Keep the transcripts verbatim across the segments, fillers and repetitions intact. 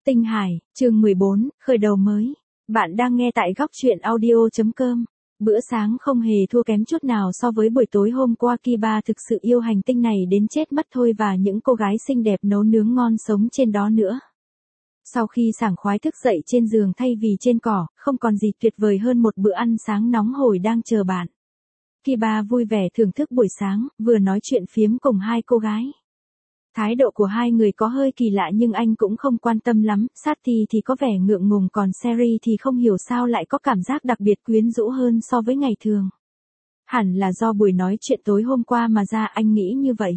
Tinh Hải, chương mười bốn, khởi đầu mới. Bạn đang nghe tại góc truyện audio chấm com. Bữa sáng không hề thua kém chút nào so với buổi tối hôm qua. Kiba thực sự yêu hành tinh này đến chết mất thôi, và những cô gái xinh đẹp nấu nướng ngon sống trên đó nữa. Sau khi sảng khoái thức dậy trên giường thay vì trên cỏ, không còn gì tuyệt vời hơn một bữa ăn sáng nóng hổi đang chờ bạn. Kiba vui vẻ thưởng thức buổi sáng, vừa nói chuyện phiếm cùng hai cô gái. Thái độ của hai người có hơi kỳ lạ nhưng anh cũng không quan tâm lắm. Saty thì có vẻ ngượng ngùng, còn Seri thì không hiểu sao lại có cảm giác đặc biệt quyến rũ hơn so với ngày thường. Hẳn là do buổi nói chuyện tối hôm qua mà ra, anh nghĩ như vậy.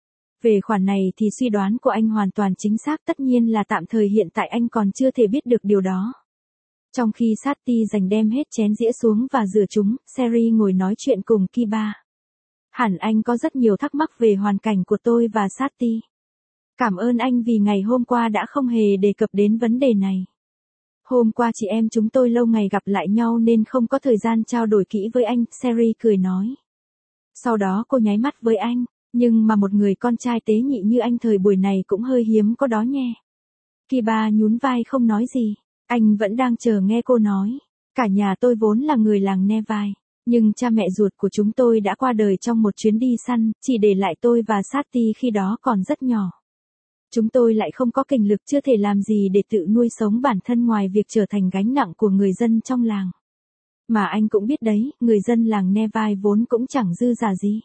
Về khoản này thì suy đoán của anh hoàn toàn chính xác, tất nhiên là tạm thời hiện tại anh còn chưa thể biết được điều đó. Trong khi Saty dành đem hết chén dĩa xuống và rửa chúng, Seri ngồi nói chuyện cùng Kiba. Hẳn anh có rất nhiều thắc mắc về hoàn cảnh của tôi và Saty. Cảm ơn anh vì ngày hôm qua đã không hề đề cập đến vấn đề này. Hôm qua chị em chúng tôi lâu ngày gặp lại nhau nên không có thời gian trao đổi kỹ với anh, Seri cười nói. Sau đó cô nháy mắt với anh, nhưng mà một người con trai tế nhị như anh thời buổi này cũng hơi hiếm có đó nhé. Kiba nhún vai không nói gì, anh vẫn đang chờ nghe cô nói. Cả nhà tôi vốn là người làng Nevai. Nhưng cha mẹ ruột của chúng tôi đã qua đời trong một chuyến đi săn, chỉ để lại tôi và Saty khi đó còn rất nhỏ. Chúng tôi lại không có kình lực, chưa thể làm gì để tự nuôi sống bản thân ngoài việc trở thành gánh nặng của người dân trong làng. Mà anh cũng biết đấy, người dân làng Nevai vốn cũng chẳng dư giả gì.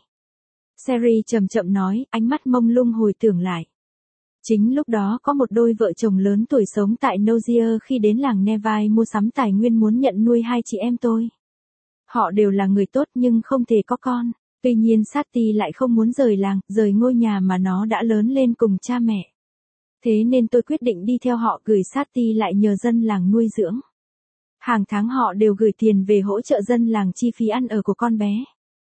Seri chậm chậm nói, ánh mắt mông lung hồi tưởng lại. Chính lúc đó có một đôi vợ chồng lớn tuổi sống tại Nozier khi đến làng Nevai mua sắm tài nguyên muốn nhận nuôi hai chị em tôi. Họ đều là người tốt nhưng không thể có con. Tuy nhiên Saty lại không muốn rời làng, rời ngôi nhà mà nó đã lớn lên cùng cha mẹ. Thế nên tôi quyết định đi theo họ, gửi Saty lại nhờ dân làng nuôi dưỡng. Hàng tháng họ đều gửi tiền về hỗ trợ dân làng chi phí ăn ở của con bé.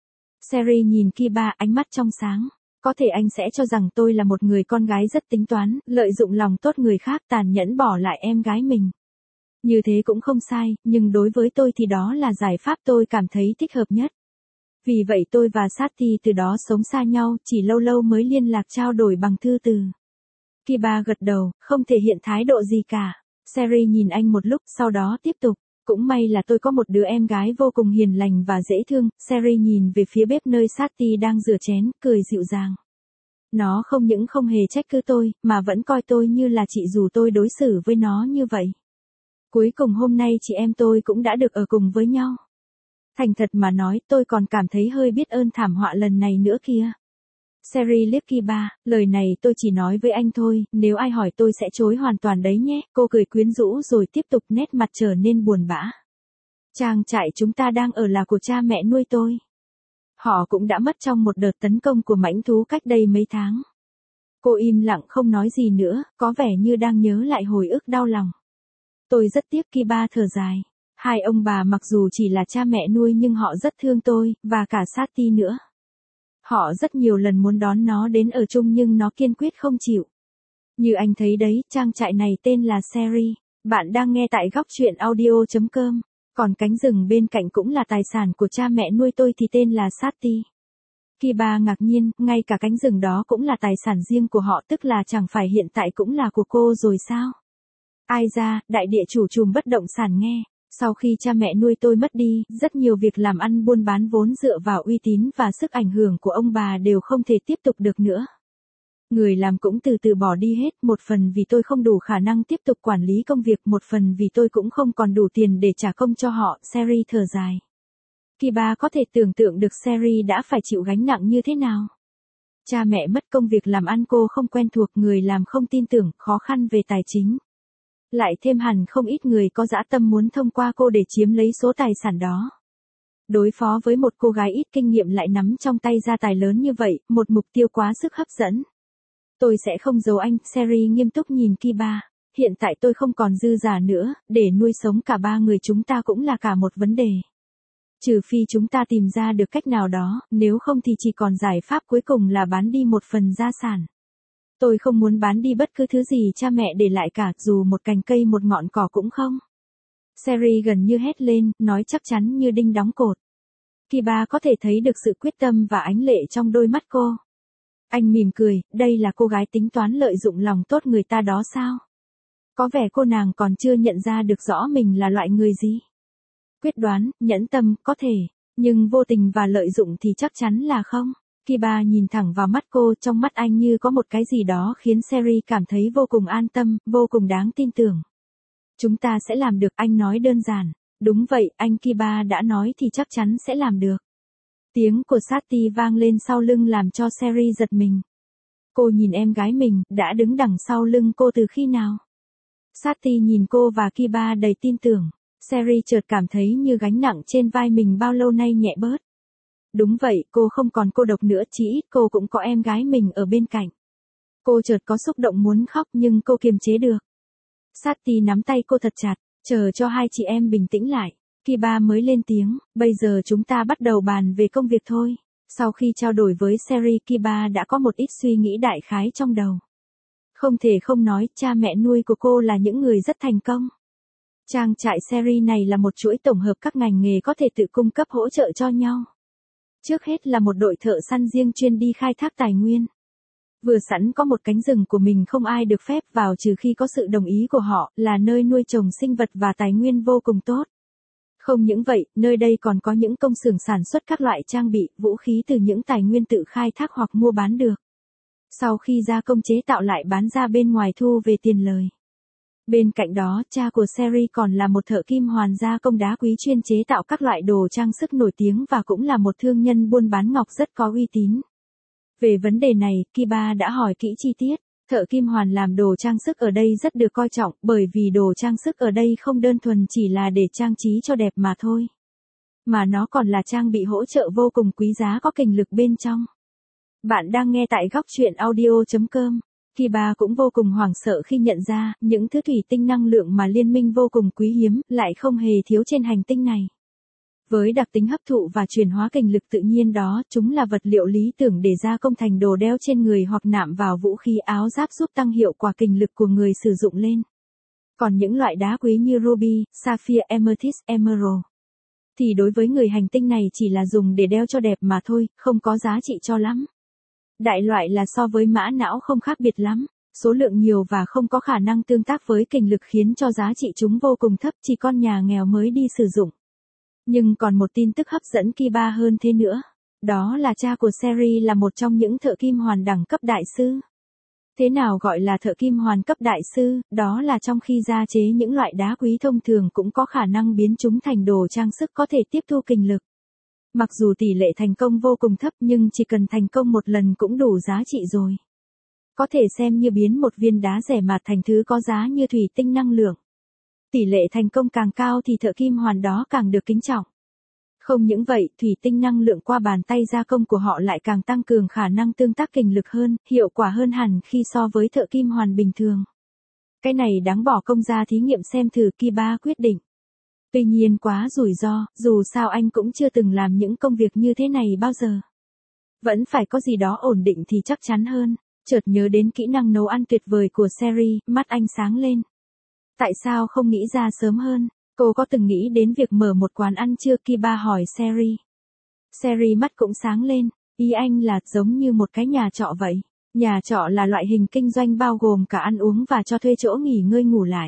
Seri nhìn Kiba, ánh mắt trong sáng. Có thể anh sẽ cho rằng tôi là một người con gái rất tính toán, lợi dụng lòng tốt người khác, tàn nhẫn bỏ lại em gái mình. Như thế cũng không sai, nhưng đối với tôi thì đó là giải pháp tôi cảm thấy thích hợp nhất. Vì vậy tôi và Saty từ đó sống xa nhau, chỉ lâu lâu mới liên lạc trao đổi bằng thư từ. Kiba gật đầu, không thể hiện thái độ gì cả. Seri nhìn anh một lúc, sau đó tiếp tục. Cũng may là tôi có một đứa em gái vô cùng hiền lành và dễ thương. Seri nhìn về phía bếp nơi Saty đang rửa chén, cười dịu dàng. Nó không những không hề trách cứ tôi, mà vẫn coi tôi như là chị dù tôi đối xử với nó như vậy. Cuối cùng hôm nay chị em tôi cũng đã được ở cùng với nhau. Thành thật mà nói, tôi còn cảm thấy hơi biết ơn thảm họa lần này nữa kia. Seri liếc Kiba, lời này tôi chỉ nói với anh thôi, nếu ai hỏi tôi sẽ chối hoàn toàn đấy nhé. Cô cười quyến rũ rồi tiếp tục, nét mặt trở nên buồn bã. Trang trại chúng ta đang ở là của cha mẹ nuôi tôi. Họ cũng đã mất trong một đợt tấn công của mãnh thú cách đây mấy tháng. Cô im lặng không nói gì nữa, có vẻ như đang nhớ lại hồi ức đau lòng. Tôi rất tiếc, Kiba thở dài. Hai ông bà mặc dù chỉ là cha mẹ nuôi nhưng họ rất thương tôi, và cả Saty nữa. Họ rất nhiều lần muốn đón nó đến ở chung nhưng nó kiên quyết không chịu. Như anh thấy đấy, trang trại này tên là Seri. Bạn đang nghe tại góc truyện audio chấm com. Còn cánh rừng bên cạnh cũng là tài sản của cha mẹ nuôi tôi thì tên là Saty. Kiba ngạc nhiên, ngay cả cánh rừng đó cũng là tài sản riêng của họ, tức là chẳng phải hiện tại cũng là của cô rồi sao? Ai ra, đại địa chủ trùm bất động sản nghe. Sau khi cha mẹ nuôi tôi mất đi, rất nhiều việc làm ăn buôn bán vốn dựa vào uy tín và sức ảnh hưởng của ông bà đều không thể tiếp tục được nữa. Người làm cũng từ từ bỏ đi hết, một phần vì tôi không đủ khả năng tiếp tục quản lý công việc, một phần vì tôi cũng không còn đủ tiền để trả công cho họ. Seri thở dài. Kiba có thể tưởng tượng được Seri đã phải chịu gánh nặng như thế nào. Cha mẹ mất, công việc làm ăn cô không quen thuộc, người làm không tin tưởng, khó khăn về tài chính. Lại thêm hẳn không ít người có dã tâm muốn thông qua cô để chiếm lấy số tài sản đó. Đối phó với một cô gái ít kinh nghiệm lại nắm trong tay gia tài lớn như vậy, một mục tiêu quá sức hấp dẫn. Tôi sẽ không giấu anh, Seri nghiêm túc nhìn Kiba. Hiện tại tôi không còn dư giả nữa, để nuôi sống cả ba người chúng ta cũng là cả một vấn đề. Trừ phi chúng ta tìm ra được cách nào đó, nếu không thì chỉ còn giải pháp cuối cùng là bán đi một phần gia sản. Tôi không muốn bán đi bất cứ thứ gì cha mẹ để lại cả, dù một cành cây một ngọn cỏ cũng không. Seri gần như hét lên, nói chắc chắn như đinh đóng cột. Kiba có thể thấy được sự quyết tâm và ánh lệ trong đôi mắt cô. Anh mỉm cười, đây là cô gái tính toán lợi dụng lòng tốt người ta đó sao? Có vẻ cô nàng còn chưa nhận ra được rõ mình là loại người gì. Quyết đoán, nhẫn tâm, có thể, nhưng vô tình và lợi dụng thì chắc chắn là không. Kiba nhìn thẳng vào mắt cô, trong mắt anh như có một cái gì đó khiến Seri cảm thấy vô cùng an tâm, vô cùng đáng tin tưởng. Chúng ta sẽ làm được, anh nói đơn giản. Đúng vậy, anh Kiba đã nói thì chắc chắn sẽ làm được. Tiếng của Sati vang lên sau lưng làm cho Seri giật mình. Cô nhìn em gái mình, đã đứng đằng sau lưng cô từ khi nào? Sati nhìn cô và Kiba đầy tin tưởng. Seri chợt cảm thấy như gánh nặng trên vai mình bao lâu nay nhẹ bớt. Đúng vậy, cô không còn cô độc nữa, chỉ ít cô cũng có em gái mình ở bên cạnh. Cô chợt có xúc động muốn khóc nhưng cô kiềm chế được. Sati nắm tay cô thật chặt, chờ cho hai chị em bình tĩnh lại. Kiba mới lên tiếng, bây giờ chúng ta bắt đầu bàn về công việc thôi. Sau khi trao đổi với Seri, Kiba đã có một ít suy nghĩ đại khái trong đầu. Không thể không nói, cha mẹ nuôi của cô là những người rất thành công. Trang trại Seri này là một chuỗi tổng hợp các ngành nghề có thể tự cung cấp hỗ trợ cho nhau. Trước hết là một đội thợ săn riêng chuyên đi khai thác tài nguyên. Vừa sẵn có một cánh rừng của mình không ai được phép vào trừ khi có sự đồng ý của họ, là nơi nuôi trồng sinh vật và tài nguyên vô cùng tốt. Không những vậy, nơi đây còn có những công xưởng sản xuất các loại trang bị, vũ khí từ những tài nguyên tự khai thác hoặc mua bán được. Sau khi gia công chế tạo lại bán ra bên ngoài thu về tiền lời. Bên cạnh đó, cha của Seri còn là một thợ kim hoàn gia công đá quý chuyên chế tạo các loại đồ trang sức nổi tiếng và cũng là một thương nhân buôn bán ngọc rất có uy tín. Về vấn đề này, Kiba đã hỏi kỹ chi tiết. Thợ kim hoàn làm đồ trang sức ở đây rất được coi trọng, bởi vì đồ trang sức ở đây không đơn thuần chỉ là để trang trí cho đẹp mà thôi. Mà nó còn là trang bị hỗ trợ vô cùng quý giá có kình lực bên trong. Bạn đang nghe tại góc truyện audio chấm com. Kiba cũng vô cùng hoảng sợ khi nhận ra, những thứ thủy tinh năng lượng mà liên minh vô cùng quý hiếm, lại không hề thiếu trên hành tinh này. Với đặc tính hấp thụ và chuyển hóa kình lực tự nhiên đó, chúng là vật liệu lý tưởng để gia công thành đồ đeo trên người hoặc nạm vào vũ khí áo giáp giúp tăng hiệu quả kình lực của người sử dụng lên. Còn những loại đá quý như ruby, sapphire, amethyst, emerald, thì đối với người hành tinh này chỉ là dùng để đeo cho đẹp mà thôi, không có giá trị cho lắm. Đại loại là so với mã não không khác biệt lắm, số lượng nhiều và không có khả năng tương tác với kình lực khiến cho giá trị chúng vô cùng thấp, chỉ con nhà nghèo mới đi sử dụng. Nhưng còn một tin tức hấp dẫn Kiba hơn thế nữa, đó là cha của Seri là một trong những thợ kim hoàn đẳng cấp đại sư. Thế nào gọi là thợ kim hoàn cấp đại sư, đó là trong khi gia chế những loại đá quý thông thường cũng có khả năng biến chúng thành đồ trang sức có thể tiếp thu kình lực. Mặc dù tỷ lệ thành công vô cùng thấp nhưng chỉ cần thành công một lần cũng đủ giá trị rồi. Có thể xem như biến một viên đá rẻ mạt thành thứ có giá như thủy tinh năng lượng. Tỷ lệ thành công càng cao thì thợ kim hoàn đó càng được kính trọng. Không những vậy, thủy tinh năng lượng qua bàn tay gia công của họ lại càng tăng cường khả năng tương tác kình lực hơn, hiệu quả hơn hẳn khi so với thợ kim hoàn bình thường. Cái này đáng bỏ công ra thí nghiệm xem thử, Kiba quyết định. Tuy nhiên quá rủi ro, dù sao anh cũng chưa từng làm những công việc như thế này bao giờ. Vẫn phải có gì đó ổn định thì chắc chắn hơn. Chợt nhớ đến kỹ năng nấu ăn tuyệt vời của Seri, mắt anh sáng lên. Tại sao không nghĩ ra sớm hơn? Cô có từng nghĩ đến việc mở một quán ăn chưa? Kiba hỏi Seri. Seri mắt cũng sáng lên, ý anh là giống như một cái nhà trọ vậy. Nhà trọ là loại hình kinh doanh bao gồm cả ăn uống và cho thuê chỗ nghỉ ngơi ngủ lại.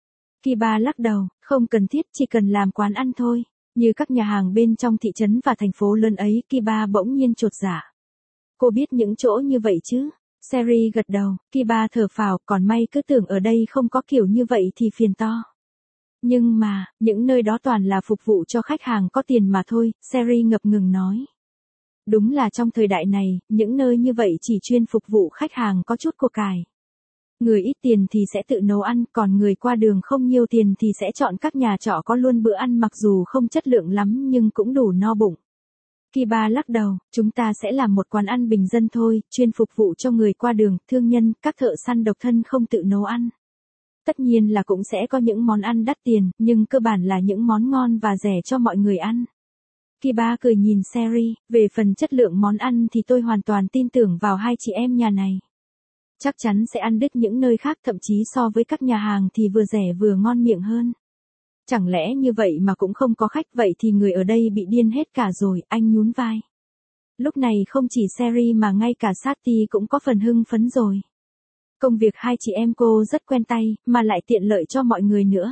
Kiba lắc đầu, không cần thiết, chỉ cần làm quán ăn thôi. Như các nhà hàng bên trong thị trấn và thành phố lớn ấy. Kiba bỗng nhiên chột dạ. Cô biết những chỗ như vậy chứ? Seri gật đầu, Kiba thở phào, còn may, cứ tưởng ở đây không có kiểu như vậy thì phiền to. Nhưng mà, những nơi đó toàn là phục vụ cho khách hàng có tiền mà thôi, Seri ngập ngừng nói. Đúng là trong thời đại này, những nơi như vậy chỉ chuyên phục vụ khách hàng có chút của cải. Người ít tiền thì sẽ tự nấu ăn, còn người qua đường không nhiều tiền thì sẽ chọn các nhà trọ có luôn bữa ăn mặc dù không chất lượng lắm nhưng cũng đủ no bụng. Kiba lắc đầu, chúng ta sẽ làm một quán ăn bình dân thôi, chuyên phục vụ cho người qua đường, thương nhân, các thợ săn độc thân không tự nấu ăn. Tất nhiên là cũng sẽ có những món ăn đắt tiền, nhưng cơ bản là những món ngon và rẻ cho mọi người ăn. Kiba cười nhìn Seri, về phần chất lượng món ăn thì tôi hoàn toàn tin tưởng vào hai chị em nhà này. Chắc chắn sẽ ăn đứt những nơi khác, thậm chí so với các nhà hàng thì vừa rẻ vừa ngon miệng hơn. Chẳng lẽ như vậy mà cũng không có khách, vậy thì người ở đây bị điên hết cả rồi, anh nhún vai. Lúc này không chỉ Seri mà ngay cả Sati cũng có phần hưng phấn rồi. Công việc hai chị em cô rất quen tay, mà lại tiện lợi cho mọi người nữa.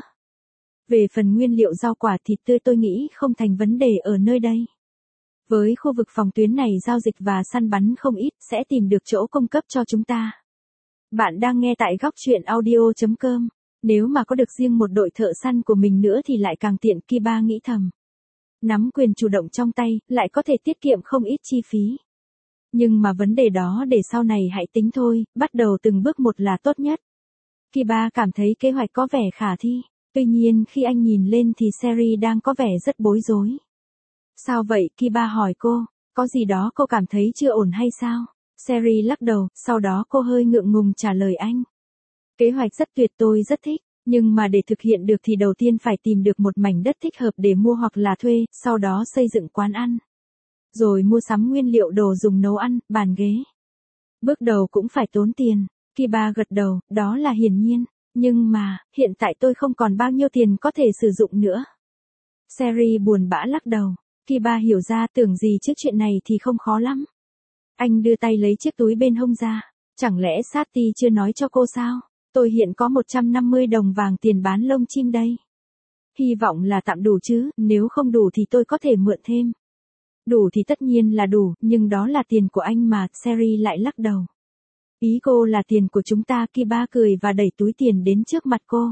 Về phần nguyên liệu rau quả thịt tươi tôi nghĩ không thành vấn đề ở nơi đây. Với khu vực phòng tuyến này giao dịch và săn bắn không ít, sẽ tìm được chỗ cung cấp cho chúng ta. Bạn đang nghe tại góc chuyện audio chấm com. Nếu mà có được riêng một đội thợ săn của mình nữa thì lại càng tiện, Kiba nghĩ thầm. Nắm quyền chủ động trong tay, lại có thể tiết kiệm không ít chi phí. Nhưng mà vấn đề đó để sau này hãy tính thôi, bắt đầu từng bước một là tốt nhất. Kiba cảm thấy kế hoạch có vẻ khả thi. Tuy nhiên khi anh nhìn lên thì Seri đang có vẻ rất bối rối. Sao vậy? Kiba hỏi cô, có gì đó cô cảm thấy chưa ổn hay sao? Seri lắc đầu, sau đó cô hơi ngượng ngùng trả lời anh. Kế hoạch rất tuyệt, tôi rất thích, nhưng mà để thực hiện được thì đầu tiên phải tìm được một mảnh đất thích hợp để mua hoặc là thuê, sau đó xây dựng quán ăn. Rồi mua sắm nguyên liệu đồ dùng nấu ăn, bàn ghế. Bước đầu cũng phải tốn tiền. Kiba gật đầu, đó là hiển nhiên. Nhưng mà, hiện tại tôi không còn bao nhiêu tiền có thể sử dụng nữa. Seri buồn bã lắc đầu. Kiba hiểu ra, tưởng gì chứ chuyện này thì không khó lắm. Anh đưa tay lấy chiếc túi bên hông ra. Chẳng lẽ Sati chưa nói cho cô sao? Tôi hiện có một trăm năm mươi đồng vàng tiền bán lông chim đây. Hy vọng là tạm đủ chứ, nếu không đủ thì tôi có thể mượn thêm. Đủ thì tất nhiên là đủ, nhưng đó là tiền của anh mà, Seri lại lắc đầu. Ý cô là tiền của chúng ta, Kiba cười và đẩy túi tiền đến trước mặt cô.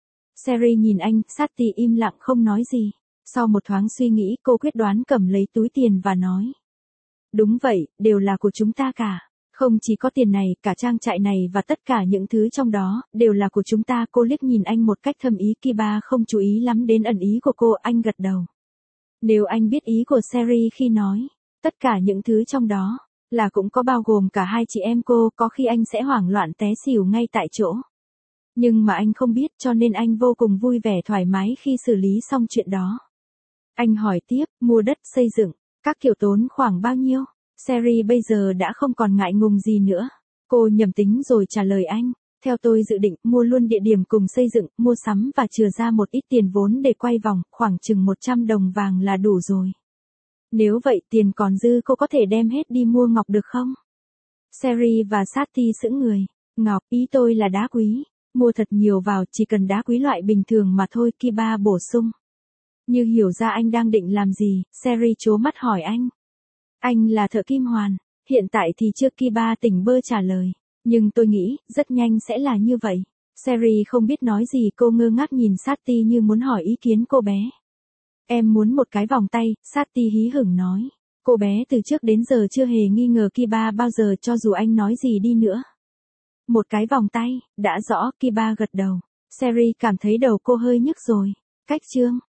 Seri nhìn anh, Sati im lặng không nói gì. Sau một thoáng suy nghĩ cô quyết đoán cầm lấy túi tiền và nói. Đúng vậy, đều là của chúng ta cả. Không chỉ có tiền này, cả trang trại này và tất cả những thứ trong đó, đều là của chúng ta. Cô liếc nhìn anh một cách thâm ý, Kiba không chú ý lắm đến ẩn ý của cô, anh gật đầu. Nếu anh biết ý của Seri khi nói, tất cả những thứ trong đó, là cũng có bao gồm cả hai chị em cô, có khi anh sẽ hoảng loạn té xỉu ngay tại chỗ. Nhưng mà anh không biết cho nên anh vô cùng vui vẻ thoải mái khi xử lý xong chuyện đó. Anh hỏi tiếp, mua đất xây dựng, các kiểu tốn khoảng bao nhiêu? Seri bây giờ đã không còn ngại ngùng gì nữa. Cô nhầm tính rồi trả lời anh. Theo tôi dự định, mua luôn địa điểm cùng xây dựng, mua sắm và chừa ra một ít tiền vốn để quay vòng, khoảng chừng một trăm đồng vàng là đủ rồi. Nếu vậy tiền còn dư cô có thể đem hết đi mua ngọc được không? Seri và Sati sững người. Ngọc, ý tôi là đá quý. Mua thật nhiều vào, chỉ cần đá quý loại bình thường mà thôi, Kiba bổ sung. Như hiểu ra anh đang định làm gì, Seri trố mắt hỏi anh. Anh là thợ kim hoàn, hiện tại thì chưa, Kiba tỉnh bơ trả lời. Nhưng tôi nghĩ, rất nhanh sẽ là như vậy. Seri không biết nói gì, cô ngơ ngác nhìn Sati như muốn hỏi ý kiến cô bé. Em muốn một cái vòng tay, Sati hí hửng nói. Cô bé từ trước đến giờ chưa hề nghi ngờ Kiba bao giờ cho dù anh nói gì đi nữa. Một cái vòng tay, đã rõ, Kiba gật đầu. Seri cảm thấy đầu cô hơi nhức rồi. Cách chương.